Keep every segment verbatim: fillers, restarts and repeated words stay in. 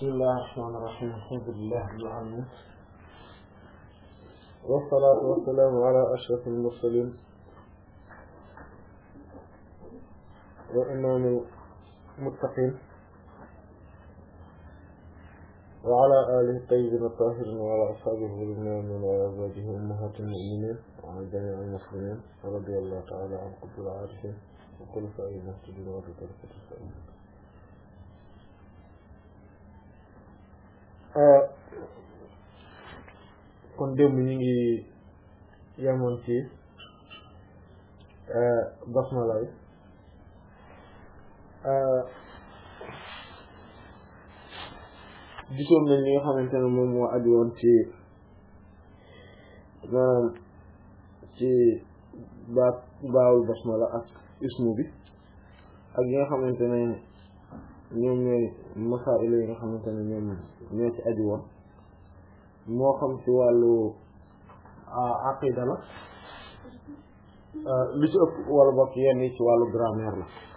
bismillahir rahmanir rahim alhamdulillahi rabbil alamin wassalatu wassalamu ala ashrafil mursalin wa imamil muttaqin wa ala alihi tayyibin tahirin wa ala ashabihi al-mu'minin wa ala azwajihi ummahatil mu'minin wa ala jami'il muslimin radiyallahu ta'ala an qutbil arifin wa khulafa'il muhtadin wa tariqatis saalihin. kon démb ñu ngi yemoon ci basmala yi gisoon nañ li nga xamante ne moom moo aju woon ci maanaam ci baat baawul basmala ak ismu bi ak yi nga xamante ne ñoom ñooy masaa'il yi nga xamante ne ñoom ñoo ci aju woon moo xam ci wàllu aqida la li ci ëpp wala bokk yenn yi ci wàllu grammaire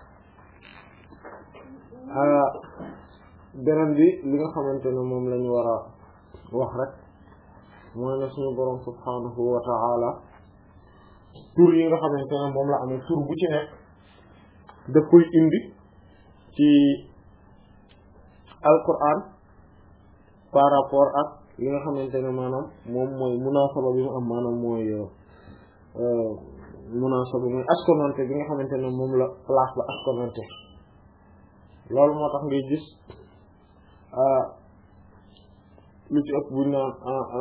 la beneen bi li nga xamante ne moom lañu war a wax rek mooy ne suñu boroom subhaanahu wa ta'ala tur yi nga xamante ne moom la amee tur bu ci nekk daf koy indi ci alquran par rapport ak li nga xamante ne maanaam moom mooy munaasaba bi mu am maanaam mooy munaasaba mooy askonante bi nga xamante ne moom la place la askonante loolu moo tax ngay gis lu ci ëpp buñ naan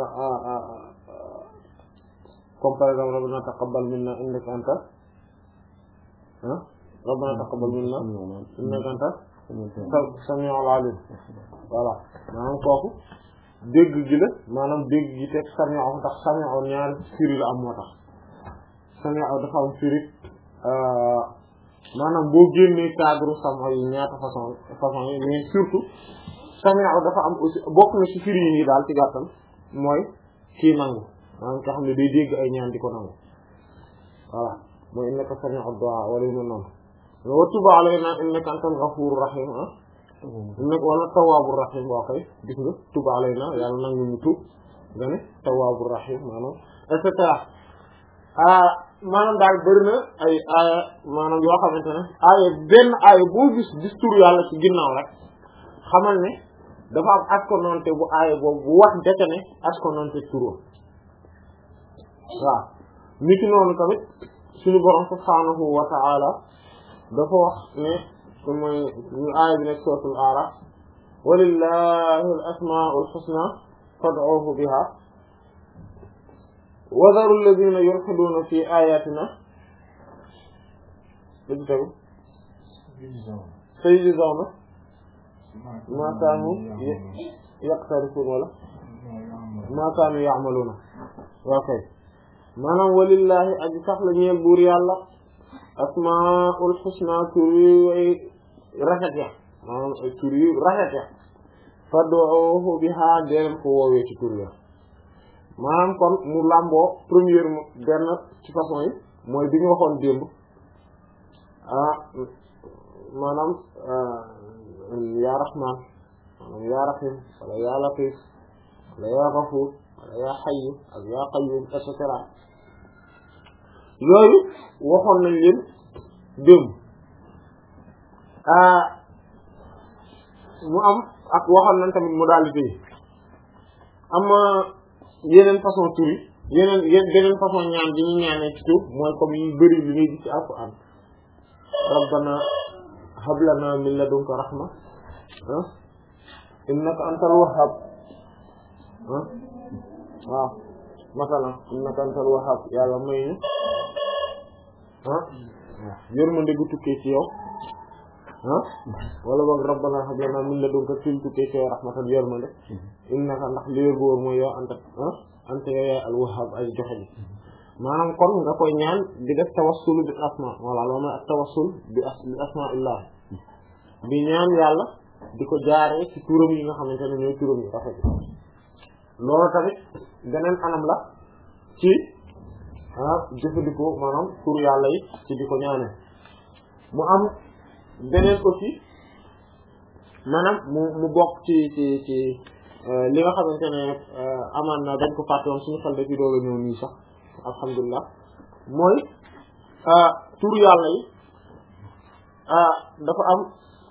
comme par exemple rabbana taqabbal minna innaka anta ah rabbana taqabbal minna innaka anta sami'ul alim voilà maanaam kooku dégg gi la maanaam dégg gi teg sami'u ndax sami'u ñaari firi la am moo tax sami'u dafa am firi maanaam boo génnee cadre sama yi ñaata façon façon yi mais surtout sami'u dafa am aussi bokk na ci firi yi daal ci gàttal mooy kii nangu maanaam nga xam ne day dégg ay ñaan di ko nangu voilà mooy innaka sami'u du'a wala yu mel noonu wa tub alayna innaka antal ghafurur rahim ah innaka wala tawwabur rahim boo koy gis nga tub alayna yàlla nangu ñu tuub nga ne tawwabur rahim maanaam et cetera ah maanaam daal bëri na ay aaya maanaam yoo xamante ne aaya benn aaya boo gis gis tur yàlla ci ginnaaw rek xamal ne dafa am askonante bu aaya boobu bu wax dete ne askonante turo waaw nit ki noonu tamit suñu borom subhaanahu wa ta'ala dafa wax ne mooy ñu aaya bi nekk suratul A'raf walillahi al-asmaa'ul husna fad'uuhu biha wa dharu alladhina yulhiduuna fi ayatina dëgg tegu sayujzawna ma kaanu yaqtarifun wala ma kaanu ya'maluuna ok maanaam walillahi aji sax la ñeel buur yàlla asmaul husna tur yi rafet ya maanaam ay tur yi rafet ya fad'uuhu biha deen ko woowee ci tur ya maanaam kon mu làmboo première benn ci façon yi mooy bi ñu waxoon démb ah maanaam yaa rahman maanaam yaa rahim wala yaa latif wala yaa ghafuur wala yaa hayyu ak yaa qayyum et cetera yooyu waxoon nañ leen démb mu am ak waxoon nañ tamit modalité yi am yeneen façon tur yi yeneen yeneen façon ñaan bi ñu ñaanee ci tur mooy comme yu bari li ngay gis ci alquran rabbana hab lana min ladunka rahma ah innaka antal wahhab ah waaw masalan innaka antal wahhab yàlla may ñu ah yërmande gu tukkee ci yow ah wala boog rabbana hab lana min ladunka til tukkee ci yow rahmatan yërmande innaka ndax li góor mooy yow anta ah anta yow yaay al wahhab ay joxe ji maanaam kon nga koy ñaan di def tawassul bi asma wala loolu mooy ak tawassul bi asma illah di ñaan yàlla di ko jaaree ci turam yi nga xamante ne ñooy turam yi rafet loolu tamit beneen anam la ci ah jëfandikoo maanaam tur yàlla yi ci di ko ñaanee mu am beneen aussi maanaam mu mu bokk ci ci ci li nga xamante ne amaan na dañ ko fàtte woon suñu xel da ci doole ñëw nii sax alhamdulilah mooy tur yàlla yi dafa am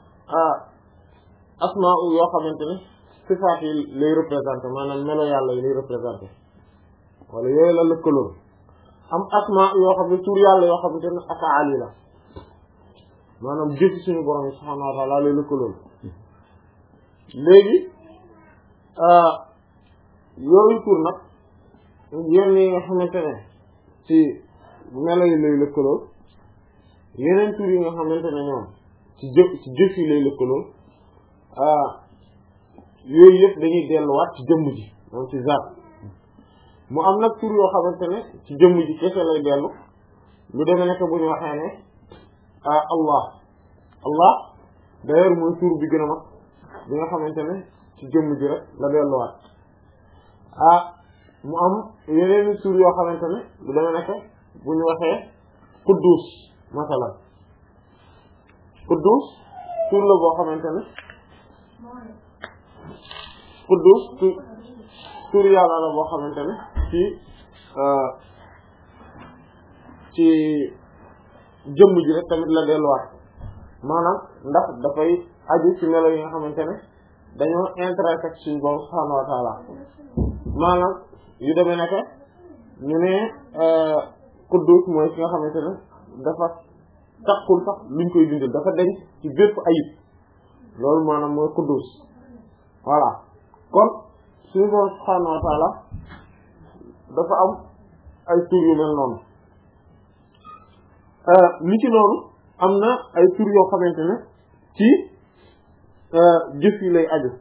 asmaa yoo xamante ne sifaat yi lay représenté maanaam melo yàlla yi lay représenté wala yooyu la lëkkaloo am asmaa yoo xam ne tur yàlla yoo xamante ne afaal yi la maanaam jëfi suñu borom yi subhaanahu wa ta'ala lay lëkkaloo léegi yooyu tur nag yenn yi nga xamante ne ci melo yi lay lëkkaloo yeneen tur yi nga xamante ne ñoom ci jëf ci jëf yi lay lëkkaloo yooyu yëpp dañuy delluwaat ci jëmm ji moom ci zaat mu am nag tur yoo xamante ne ci jëmm ji kese lay dellu lu demee nekk bu ñu waxee ne Allah Allah d'ailleurs mooy tur bi gën a mag bi nga xamante ne ci jëmm ji rek la delluwaat ah mu am yeneen tur yoo xamante ne lu demee nekk bu ñu waxee Quddus masalan Quddus tur la boo xamante ne Quddus tur tur yàlla la boo xamante ne ci ci jëmm ji rek tamit la delluwaat maanaam ndax dafay aju ci melo yi nga xamante ne dañoo intrinsèque ci borom subhaanahu wa ta'ala maanaam yu demee nekk ñu ne Quddus mooy ki nga xamante ne dafa takkul sax luñ koy dindal dafa denc ci bépp ayib loolu maanaam mooy Quddus voilà kon suñu borom subhaanahu wa ta'ala dafa am ay tur yu mel noonu li ci noonu am na ay tur yoo xamante ne ci jëf yi lay aju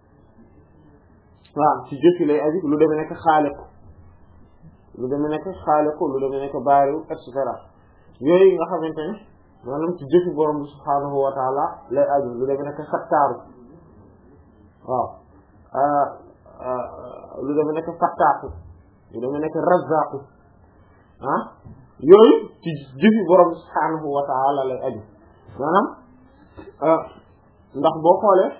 waaw ci jëf yi lay aju lu demee nekk xaaliqu lu demee nekk xaaliqu lu demee nekk baariwu et cetera yooyu nga xamante ne maanaam ci jëfi borom bi subhaanahu wa ta'ala lay aju lu demee nekk sattaaru waaw lu demee nekk fattaaku lu demee nekk razzaaku ah yooyu ci jëfi borom bi subhaanahu wa ta'ala lay aju maanaam ndax boo xoolee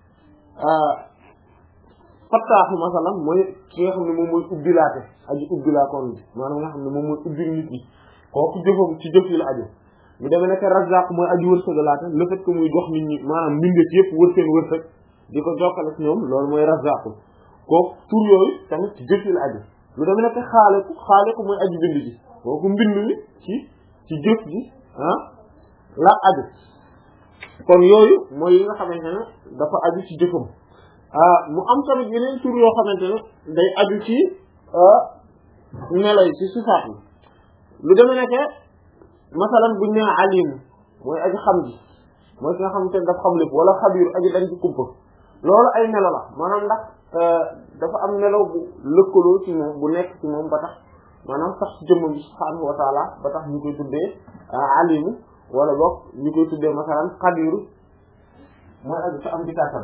fattaaku masalan mooy ki nga xam ne moom mooy ubbilaate aju ubbilaakoon bi maanaam nga xam ne moom mooy ubbil nit ñi kooku jëfam ci jëf yi la aju mu demee nekk razzaq mooy aju wërsëgalaate le fait que muy jox nit ñi maanaam mbindeef yëpp wër seen wërsëg di ko jokkale ci ñoom loolu mooy razzaq kooku tur yooyu tamit ci jëf yi la aju lu demee nekk xaaliku xaaliku mooy aju bind ji kooku mbind mi ci ci jëf ji ah la aju kon yooyu mooy yi nga xamante ne dafa aju ci jëfam mu am tamit yeneen tur yoo xamante ne day aju ci melo yi ci sifaat yi lu demee nekk masalan buñ ne alim mooy aji xam ji mooy ki nga xamante ne dafa xam lépp wala xabiir aji dañ ci kumpa loolu ay melo la maanaam ndax dafa am melo bu lëkkaloo ci moom bu nekk ci moom ba tax maanaam sax ci jëmm bi subhaanahu wa ta'ala ba tax ñu koy tuddee alimu wala boog ñu koy tuddee masalan xabiiru mooy aji sa am di kàttan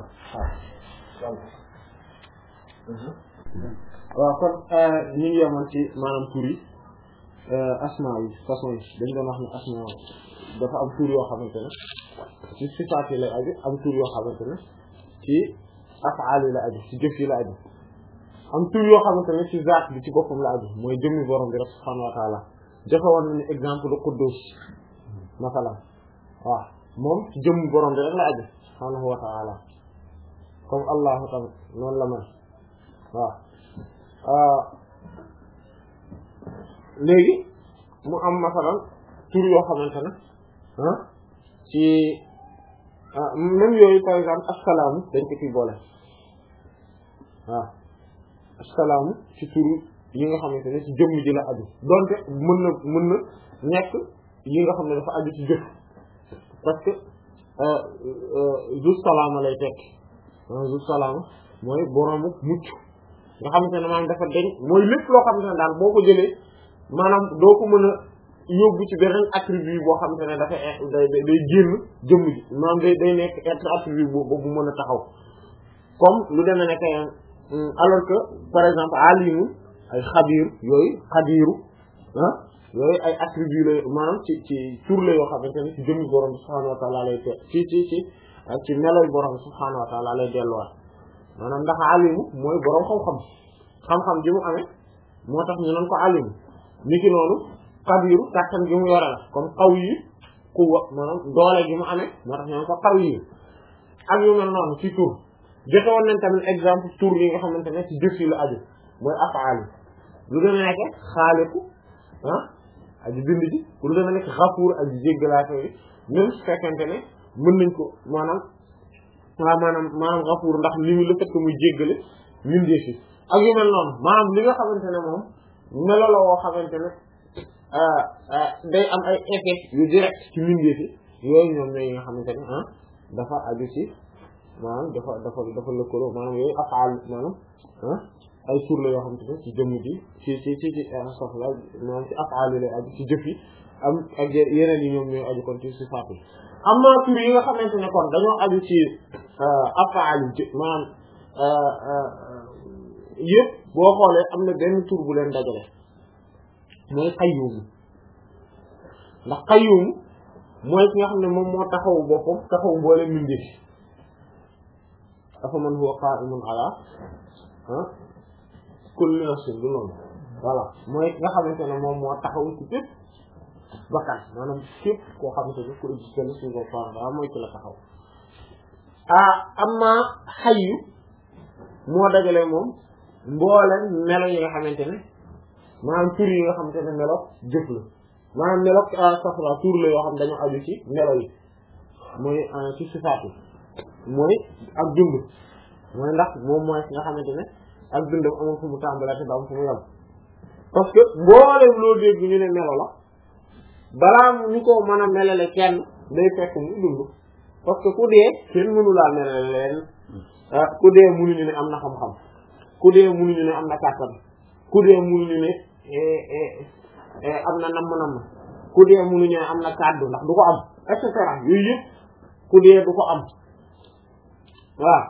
waaw kon ñu ngi yemoon ci maanaam tur yi asma yi façon yi dañ doon wax ne asma dafa am tur yoo xamante ne ci sifaat yi lay aju am tur yoo xamante ne ci afaal yi la aju ci jëf yi la aju am tur yoo xamante ne ci zaat bi ci boppam la aju mooy jëmmi borom bi rek subhaanahu wa ta'ala joxe woon nañu exemple de Quddus masalan waaw moom ci jëmmi borom bi rek la aju subhaanahu wa ta'ala comme allahu tamit noonu la mel waaw léegi mu am masalan tur yoo xamante ne ah ci même yooyu par exemple assalaamu dañ ko ciy boole waaw assalaamu ci tur yi nga xamante ne ci jëmm ji la aju donte mën na mën na nekk yi nga xam ne dafa aju ci jëf parce que zu salaama lay tekki zu salaama mooy boroomu mucc nga xamante ne maanaam dafa deñ mooy lépp loo xamante ne daal boo ko jëlee maanaam doo ko mën a yóbbu ci beneen attribut boo xamante ne dafa day day génn jëmm ji maanaam day day nekk être attribut boobu bu mën a taxaw comme lu demee nekk alors que par exemple alimu ay xabiir yooyu xabiiru ah yooyu ay attribut la maanaam ci ci tur la yoo xamante ne ci jëmmi borom subhaanahu wa ta'ala lay te ci ci ci ak ci meloy borom subhaanahu wa ta'ala lay delluwaat maanaam ndax alimu mooy borom xam-xam xam-xam ji mu amee moo tax ñu naan ko alimu ni ki noonu qabiru kàttan gi mu yore la comme qawiyu quwwa maanaam doole gi mu amee moo tax ñu naan ko qawiyu ak yu mel noonu ci tur joxe woon nañ tamit exemple tur yi nga xamante ne ci jëf yi la aju mooy afaal lu gën a nekk xaaliku ah aji bind ji lu gën a nekk xafuur aji jéggalaate yi même su fekkente ne mën nañ ko maanaam waaw maanaam maanaam xafuur ndax li mu le fait que muy jéggale mindee fi ak yu mel noonu maanaam li nga xamante ne moom melo la woo xamante ne day am ay effet yu direct ci mindee fi yooyu ñoom ñooy yi nga xamante ne ah dafa aju ci maanaam dafa dafa dafa lëkkaloo maanaam yooyu afaal maanaam ah ay tur la yoo xamante ne ci jëmm ji ci ci ci ci soxla maanaam ci afaal yi lay aju ci jëf yi am ak yeneen yi ñoom ñooy aju kon ci sifaat yi am na tur yi nga xamante ne kon dañoo aju ci afaal yi maanaam yëpp boo xoolee am na benn tur bu leen dajale mooy qayyum ndax qayyum mooy ki nga xam ne moom moo taxawu boppam taxawu mboolem mbindeef dafa man huwa qa'imun ala ah kulli nafsin du noonu voilà mooy ki nga xamante ne moom moo taxawu ci bépp bakkan maanaam képp koo xamante ne ku existé la suñu boppam daa mooy ci la taxaw ah amma hayyu moo dajale moom mboolem melo yi nga xamante ne maanaam tur yi nga xamante ne melo jëf la maanaam melo safra tur la yoo xam dañoo aju ci melo yi mooy ci sifaat yi mooy ak dund mooy ndax moom mooy nga xamante ne ak dundam amul fu mu tàmbalee te am fu mu yem parce que mboolem loo dégg ñu ne melo la balaa ñu ko mën a melale kenn day fekk mu dund parce que ku dee kenn mënu laa melale leen ku dee mënuñu ne am na xam-xam ku dee mënuñu ne am na kàttan ku dee mënuñu ne am na namm-namm ku dee mënuñu ne am na kàddu ndax du ko am et cetera yooyu yëpp ku dee du ko am waaw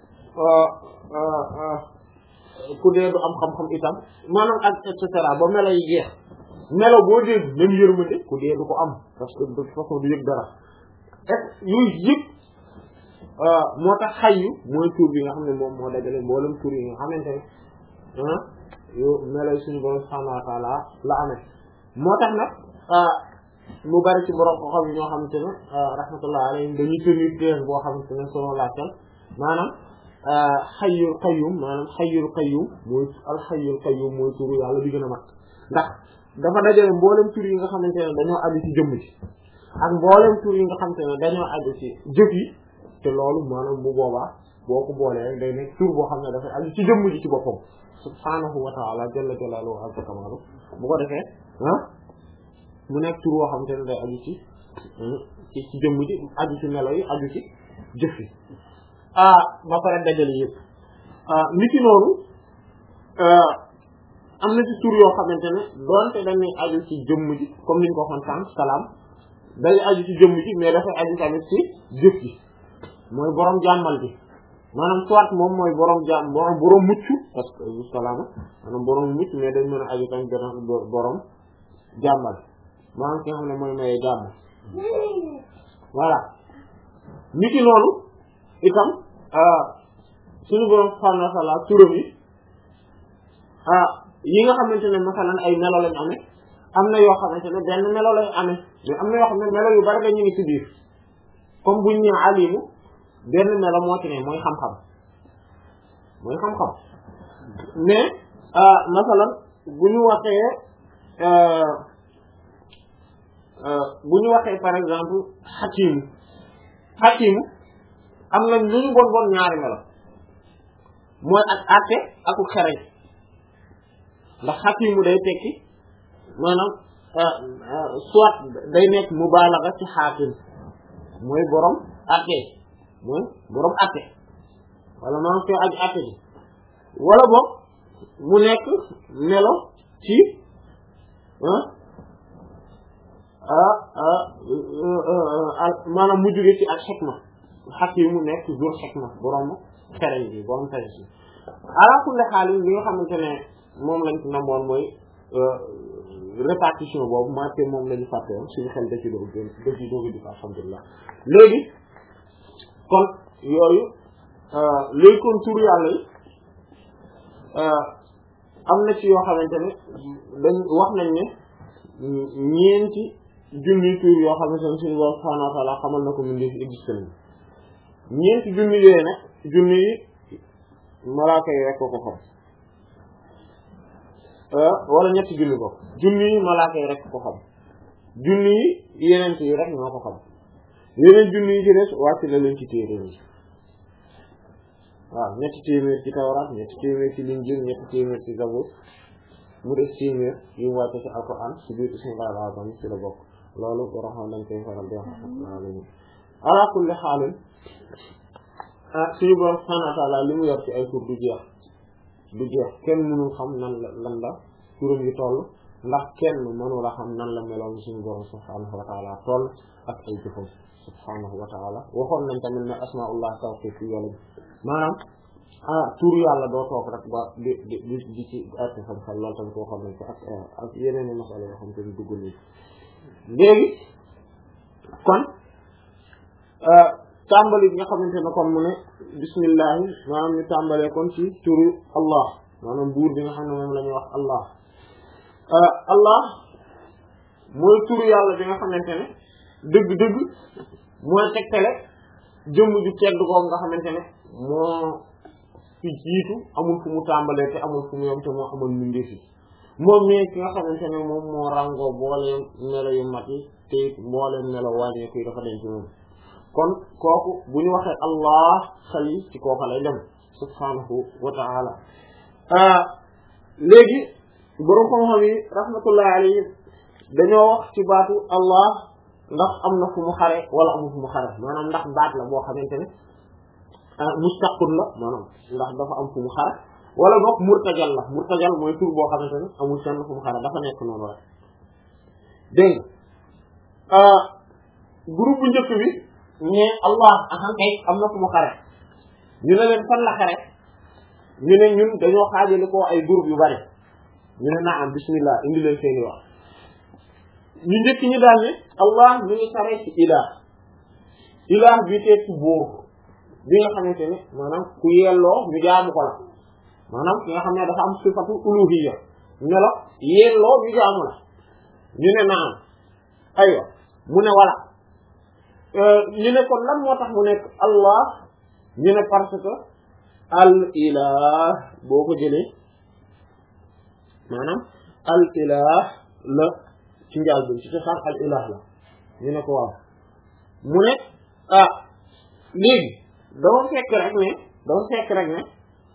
ku dee du am xam-xam itam maanaam ak et cetera ba melo yi jeex melo boo dégg même yërmande ku dee du ko am parce que de toute façon du yëg dara et yooyu yëpp moo tax xayyu mooy tur bi nga xam ne moom moo dajale mboolem tur yi nga xamante ne ah yow melo suñu borom subhanahu wa ta'ala la amee moo tax nag mu bari ci borom ko xam yi ñoo xamante ne rahmatullah alayhim dañuy tenir thèse boo xamante ne selon laquelle maanaam xayyul qayyum maanaam xayyul qayyum mooy al xayyul qayyum mooy turu yàlla bi gën a mag ndax dafa dajale mboolem tur yi nga xamante ne dañoo aju ci jëmm ji ak mboolem tur yi nga xamante ne dañoo aju ci jëf yi te loolu maanaam bu boobaa boo ko boolee rek day nekk tur boo xam ne dafay aju ci jëmm ji ci boppam subhaanahu wa ta'ala jalla jalaaluhu azza kamaalu bu ko defee ah mu nekk tur boo xamante ne day aju ci ci ci jëmm ji aju ci melo yi aju ci jëf yi ah ba pare dajale yëpp nit ki noonu am na ci tur yoo xamante ne doonte dañuy aju ci jëmm ji comme ni ñu ko waxoon sànq salaam day aju ci jëmm ji mais dafay aju tamit ci jëf ji mooy borom jàmmal bi maanaam soit moom mooy borom jàmm borom borom mucc parce que salaama maanaam borom mucc mais dañ mën a aju tamit borom jàmmal maanaam ki nga xam ne mooy maye jàmm voilà nit ki noonu itam suñu borom subhanahu wa ta'ala turam yi ah yi nga xamante ne masalan ay melo lañ amee am na yoo xamante ne benn melo lañ amee mais am na yoo xam ne melo yu bari dañu ngi ci biir comme buñ ñëw alimu benn melo moo ci ne mooy xam-xam mooy xam-xam mais masalan bu ñu waxee bu ñu waxee par exemple xakimu xakimu am nañ lu ñu bon bon ñaari melo mooy ak àtte ak xereñ ndax xakimu day tekki maanaam soit day nekk mubaalaga ci xaakim mooy borom àtte mooy borom àtte wala maanaam fee aju àtte bi wala boog mu nekk melo ci maanaam mu jóge ci ak xikma xakimu nekk zur xikma borom xereñ bi borom xereñ bi ala kulli xaal li nga xamante ne moom lañ ci namoon mooy répartition boobu maa te moom la ñu fàtte woon suñu xel da ci doog da ci doog di ko alhamdulilah léegi kon yooyu léegi kon tur yàlla yi am na ci yoo xamante ne dañ wax nañ ne ñeenti junni tur yoo xamante ne suñu borom subhanahu wa ta'ala xamal na ko mu ngi fi existé nañ ñeenti junni yooyu nag junni yi malaaka yi rek ko ko xam wala ñetti junni ko junni yi malaaka yi rek ko xam junni yi yeneen yi rek ñoo ko xam yeneen junni yi ci des wàcc na leen ci téere yi waaw ñetti téeméer ci Tawraat ñetti téeméer ci Linjiil ñetti téeméer ci Zabuur mu des téeméer yu mu wàcce ci Alxuraan ci biir ismillahil azam ci la bokk loolu boo xam dañ koy faral di wax ala kulli xaalin suñu Boroom subhaanahu wa ta'aala li mu yor ci ay tur du jeex du jeex kenn mënul xam nan la lan la turam yi toll ndax kenn mënul a xam nan la meloon suñu Boroom subhaanahu wa ta'aala toll ak ay jëfam subhaanahu wa ta'aala waxoon nañ tamit ne asmaa'ullah tawqiifiyya maanaam ah tur yàlla doo toog rek ba di di di di ci atti xam-xam loolu tamit waxoon nañ ko ak ak yeneen i masala yoo xam te ni dugg nii léegi kon tàmbali bi nga xamante ne kon mu ne bismillahi maanaam ñu tàmbalee kon ci turu allah maanaam buur bi nga xam ne moom la ñuy wax allah allah mooy turu yàlla bi nga xamante ne dëgg-dëgg mooy tegtale jëmm ju tedd ko nga xamante ne moo fi jiitu amul fu mu tàmbalee te amul fu mu yom te moo amul mbindeef yi moom mii ki nga xamante ne moom moo ràngoo booleem melo yu mat yi te it mbooleem melo wàññeeku yi dafa denc moom kon kooku bu ñu waxee allah xel yi ci kooka lay dem subhanahu wa ta'ala léegi borom xam-xam yi rahmatullahi alayhi dañoo wax ci baatu allah ndax am na fu mu xare wala amul fu mu xare maanaam ndax baat la boo xamante ne mustaqul la maanaam ndax dafa am fu mu xare wala boog murtajal la murtajal mooy tur boo xamante ne amul fenn fu mu xare dafa nekk noonu rek dégg nga groupe bu njëkk bi ne allah ahan kay am na fu mu xare ñu ne leen fan la xare ñu ne ñun dañoo xaajale ko ay groupe yu bari ñu ne naa am bismillah indi leen seeni wax ñu njëkk ñi daal ne allah ñu ngi xare ci ilah ilah bi teeg ci buur bi nga xamante ne maanaam ku yelloo ñu jaamu ko la maanaam ki nga xam ne dafa am sifatu uluhiyya melo yelloo ñu jaamu la ñu ne naam aywa mu ne wala ñu ne kon lan moo tax mu nekk allah ñu ne parce que al ilah boo ko jëlee maanaam al ilah la ci njaal bi ci cosaan al ilah la ñu ne ko waaw mu ne ah léegi dama fekk rek ne dama fekk rek ne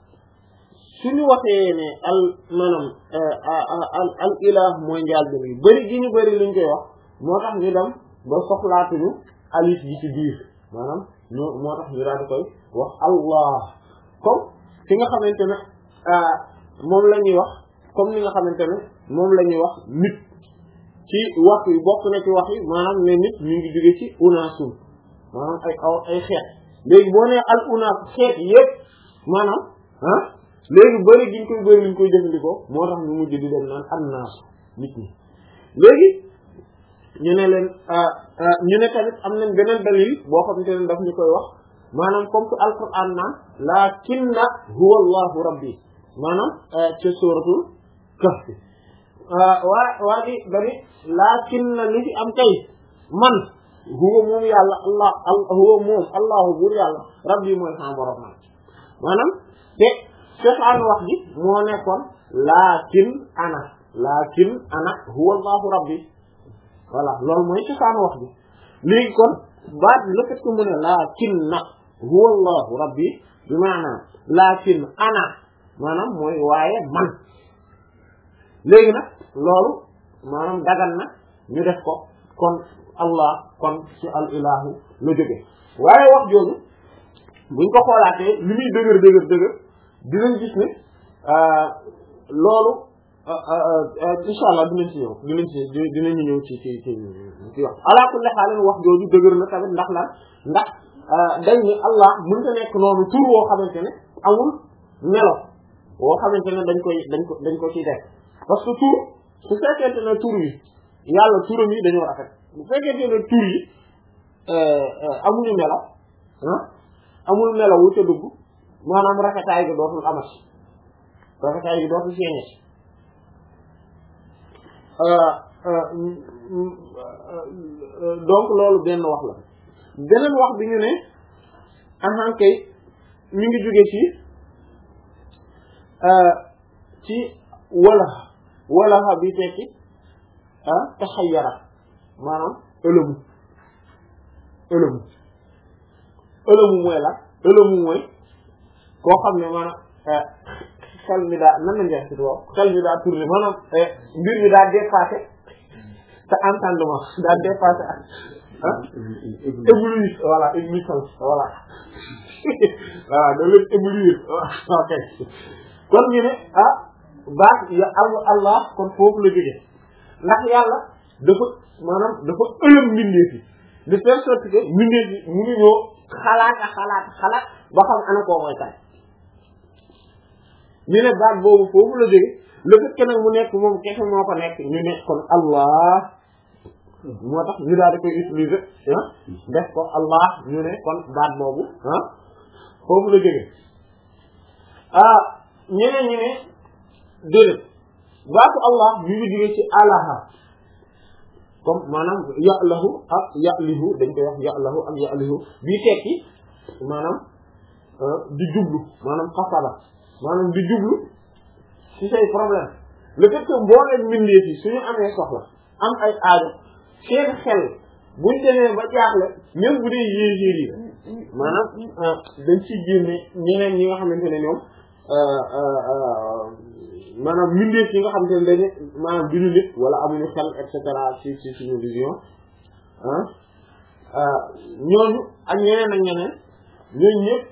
suñu waxee ne al maanaam al al ilah mooy njaal bi bëri gi ñu bëri luñ koy wax moo tax ñu dem ba soxlaatuñu alif gi ci biir maanaam ñoo moo tax ñu daal di koy wax allah comme fi nga xamante ne moom la ñuy wax comme ni nga xamante ne moom la ñuy wax nit ci wax yi bokk na ci wax yi maanaam ne nit ñu ngi jóge ci unaasun maanaam ay aw ay xeet léegi boo nee al unaas xeet yëpp maanaam ah léegi bëri giñ koy bëri liñ koy jëfandikoo moo tax ñu mujj di dem naan annaas nit ñi léegi ñu ne leen ñu ne tamit am nañ beneen dalil boo xamante ne daf ñu koy wax maanaam comme que alquran naan laakinna huwa allahu rabbi maanaam ca suratul kahf waa waa ji dani laakinna li fi am kay man huwa moom yàlla allah huwa moom allahu buur yàlla rabbi mooy sama borom man maanaam te cosaanu wax ji moo nekkoon laakin ana laakin ana huwa allahu rabbi voilà loolu mooy cosaanu wax ji léegi kon baat bi le fait que mu ne laakinna huwa allahu rabbi bi maanaam laakin ana maanaam mooy waaye man léegi nag loolu maanaam dagan na ñu def ko kon allah kon ci al ilahu la jóge waaye wax jooju buñ ko xoolaatee li muy dëgër dëgër dëgër dinañ gis ne loolu insha allah dinañ ci ñëw dinañ ci dinañu ñëw ci ci ci ci wax ala kulli haal wax jooju dëgër na tamit ndax lan ndax dañ ni allah mënta nekk noonu tur woo xamante ne amul melo woo xamante ne dañ koy dañ ko dañ ko ciy def parce que tur su fekkente ne tur yi yàlla turam yi dañoo rafet bu fekkente ne tur yi amuñu melo ah amul melawu ca dugg maanaam rafetaay gi dootul amati rafetaay gi dootul feeñati donc loolu benn wax la beneen wax bi ñu ne ahan kay mi ngi jóge ci ci wala wala bi tekki ah taxayyara maanaam ëlëmu ëlëmu ëlëmu mooy la ëlëmu mooy koo xam ne maanaam xel mi daa nan la njëkk si tubaab xel mi daa tourné maanaam mbir mi daa dépassé te entendement daa dépassé ak ah éblouir voilà éblouissance voilà voilà da leen éblouir ok kon ñu ne ah baax ya Allah kon foofu la jóge ndax yàlla dafa maanaam dafa ëlëm mbindeef yi de telle sorte que mbindeef yi mu ngi ñëw xalaat a xalaat xalaat ba xam ana koo mooy kan ñu ne baat boobu foofu la jóge le fait que nag mu nekk moom kese moo ko nekk ñu ne kon Allah moo tax ñu daal di koy utiliser ah def ko Allah ñu ne kon baat boobu ah foofu la jóge ah ñeneen ñi ne déedéet baatu Allah ñu ngi jóge ci alaha comme maanaam ya'lahu ak ya'lihu dañ koy wax ya'lahu ak ya'lihu bii tekki maanaam di jublu maanaam xasala maanaam di jublu ci say problème le fait que mbooleen mbindeef yi suñu amee soxla am ay aajo seen xel buñ demee ba jaaxle même bu dee yéegéer yi maanaam dañ ciy génne ñeneen ñi nga xamante ne ñoom maanaam mbindeef yi nga xamante ne dañu maanaam duñu nit wala amuñu xel et cetera ci ci suñu vision ah ñooñu ak ñeneen ak ñeneen ñooñu ñëpp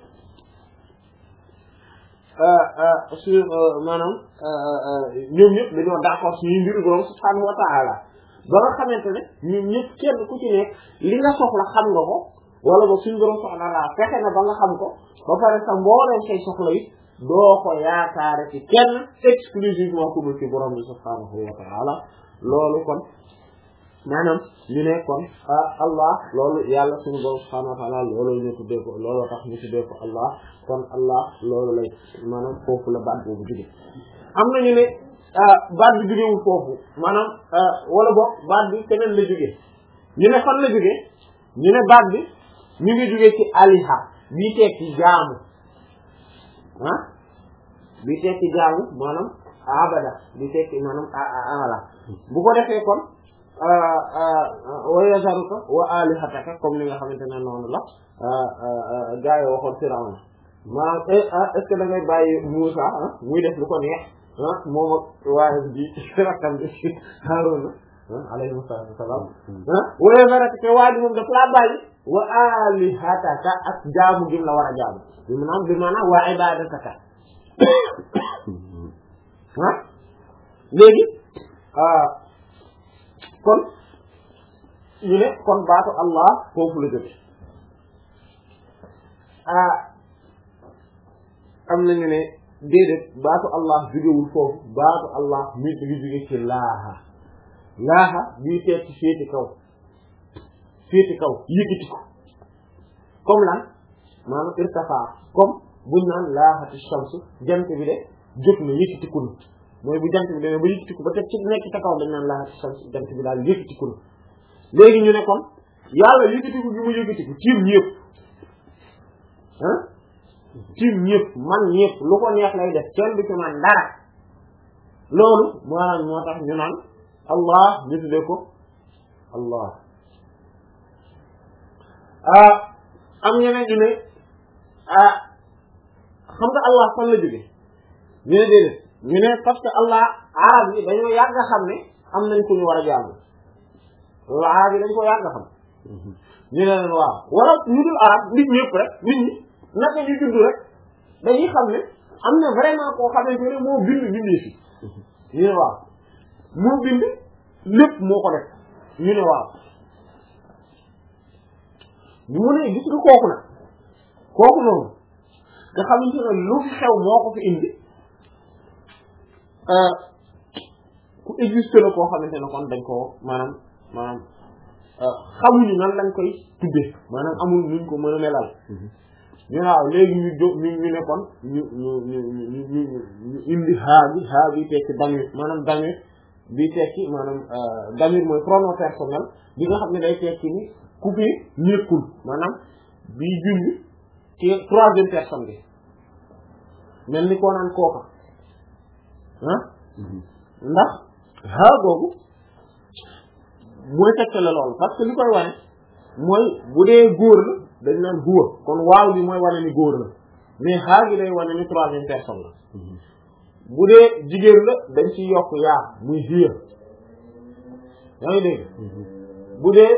su maanaam ñoom ñëpp dañoo d'accord suñuy mbiru borom subhanahu wa ta'ala ba nga xamante ne ñun ñëpp kenn ku ci nekk li nga soxla xam nga ko wala ba suñu borom subhanahu wa ta'ala fexe na ba nga xam ko ba pare sa mbooleem say soxla yi doo ko yaakaare ci kenn exclusivement ku dul ci borom bi subhanahu wa ta'ala loolu kon maanaam ñu ne kon Allah loolu yàlla suñu borom subhanahu wa ta'ala loolu ñu tuddee ko loolu tax ñu tuddee ko Allah kon Allah loolu lay maanaam foofu la baat boobu jóge am na ñu ne baat bi jógewul foofu maanaam wala boog baat bi keneen la jóge ñu ne fan la jóge ñu ne baat bi ñu ngi jóge ci aliha bii tekki jaamu ah bii tekki jaamu maanaam abada bii tekki maanaam amala bu ko defee kon wa yazaruka wa alihataka comme li nga xamante ne noonu la gaa yi waxoon Firawna maanaam est-ce que da ngay bàyyi Muusa muy def lu ko neex ah moom ak waaye ji rakkam bi Haaruna alayhi salaam ah wa yazaruka waa ji moom daf laa bàyyi wa alihataka ak jaamu gi la war a jaamu bi maanaam bi maanaam wa ibadataka ah léegi kon ñu ne kon baatu Allah foofu la jóge ah am nañu ne déedéet baatu Allah jógewul foofu baatu Allah mi ngi jóge ci laaha laaha bii tekki féeti kaw féeti kaw yëkkati ko comme lan maanaam irtafa comme buñ naan laahati shams jant bi de jóg na yëkkati ko mooy bu jant bi demee ba yëkkati ko ba teg ci nekk ca kaw dañ naan laahati shams jant bi daal yëkkati ko léegi ñu ne kon yàlla yëkkati ko gi mu yëkkati ko tiim ñëpp ah tiim ñëpp man ñëpp lu ko neex lay def kenn du ci man dara loolu maanaam moo tax ñu naan Allah ñu tuddee ko Allah ah am ñeneen ñu ne ah xam nga Allah fan la jóge ñu ne déedéet ñu ne parce que Allah arab yi dañoo yàgg a xam ne am nañ ku ñu war a jaamu loolu arab yi dañ ko yàgg a xam ñu ne leen waaw wala ñu dul arab nit ñëpp rek nit ñi naka ñu judd rek dañuy xam ne am na vraiment koo xamante ne moo bind bindee fi ñu ne waaw moo bind lépp moo ko def ñu ne waaw ñu mu ne gis nga kooku nag kooku noonu nga xamante ne lu fi xew moo ko fi indi ku existe la koo xamante ne kon dañ koo maanaam maanaam xamuñu nan lañ koy tuddee maanaam amul nuñ ko mën a melal ñu waaw léegi ñu jóg ñu ñu ne kon ñu ñu ñu ñu ñu ñu indi haa bi haa bi tekki damir maanaam damir bi tekki maanaam damir mooy pronom personnel bi nga xam ne day tekki ni ku fi nekkul maanaam bii junj ci troisième personne bi mel ni koo naan kooka ah ndax haa googu mooy tekkale loolu parce que li koy wane mooy bu dee góor la dañ naan huwa kon waaw bi mooy wane ni góor la mais haa gi day wane ni troisième personne la bu dee jigéen la dañ ci yokk yaa muy hiya yaa ngi dégg bu dee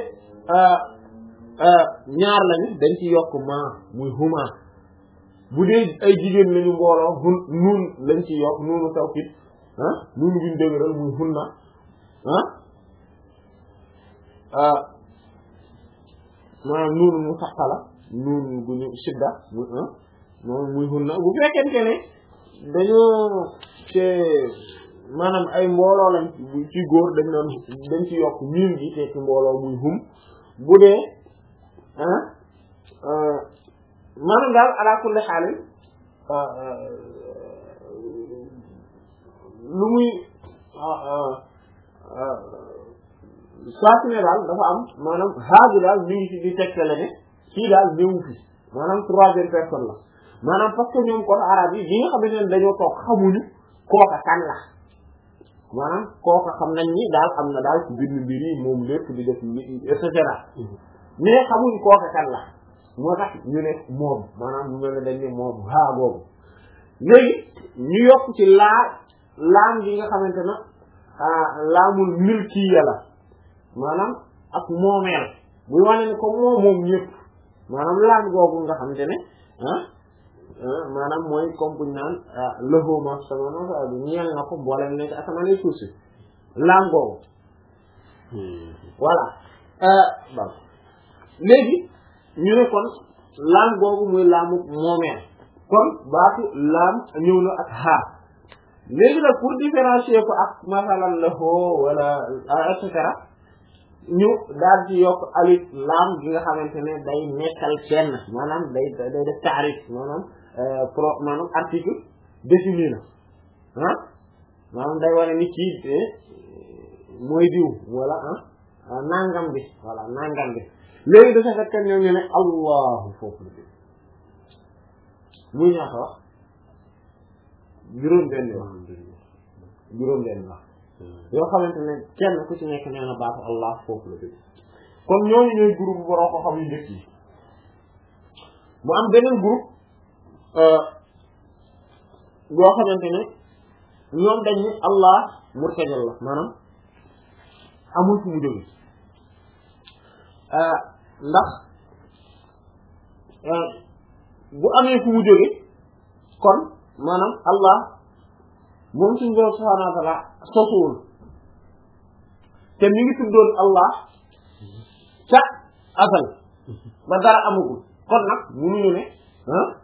ñaar lañu dañ ci yokk maa muy huma bu dee ay jigéen lañu mbooloo hun nuun lañ ci yokk nuunu tawkit ah nuunu buñ dëgëral muy hunna ah maanaam nuunu mu saxala nuunu gu ñu sidda muy moom muy hunna bu fekkente ne dañoo te maanaam ay mbooloo lañ ci góor dañ doon dañ ci yokk miin gi te ci mbooloo muy hum bu dee ah maanaam daal ala kulli xaalin lu muy saa su ne daal dafa am maanaam xaaju daal mi ngi ci di tekkale ne kii daal néewu fi maanaam troisième personne la maanaam parce que ñoom kon arab yi bi nga xamante ne dañoo toog xamuñu kooka kan la maanaam kooka xam nañ ni daal am na daal ci bind mbir yi moom lépp di def et cetera mais xamuñu kooka kan la moo tax ñu ne moom maanaam ñu mel ne dañ ne moom haa boobu léegi ñu yokk ci laa laam gi nga xamante ne laamul milkiya la maanaam ak moomeel buy wane ne comme moom moom ñëpp maanaam laam googu nga xamante ne ah maanaam mooy comme buñ naan lëxooma sama bi ñeel na ko mboolem nekk asamaan yi suuf si laam googu voilà bon léegi ñu ne kon laam googu muy laamu moomeel kon baatu laam ñëw na ak xaar léegi nag pour différencier ko ak masalan lëxoo wala et cetera ñu daal ci yokk alif laam gi nga xamante ne day nekkal kenn maanaam day day def taarif maanaam pro maanaam article défini na ah maanaam day wane ni kii mooy diw wala ah nangam bi voilà nangam bi léegi dafa fekk ñoom ñu ne allahu foofu la muy ñaata wax juróom benn wax juróom benn wax yoo xamante ne kenn ku ci nekk nee na baatu allah foofu la dégg kon ñooñu ñooy groupe boroo ko xam yu njëkk yi mu am beneen groupe boo xamante ne ñoom dañ ni allah murtajal la maanaam amul fu mu jóge ndax bu amee fu mu jóge kon maanaam allah moom suñu borom subhaanahu wa ta'ala sosuwul te mi ngi tuddoon allah ca asal ba dara amagul kon nag munuñu ne ah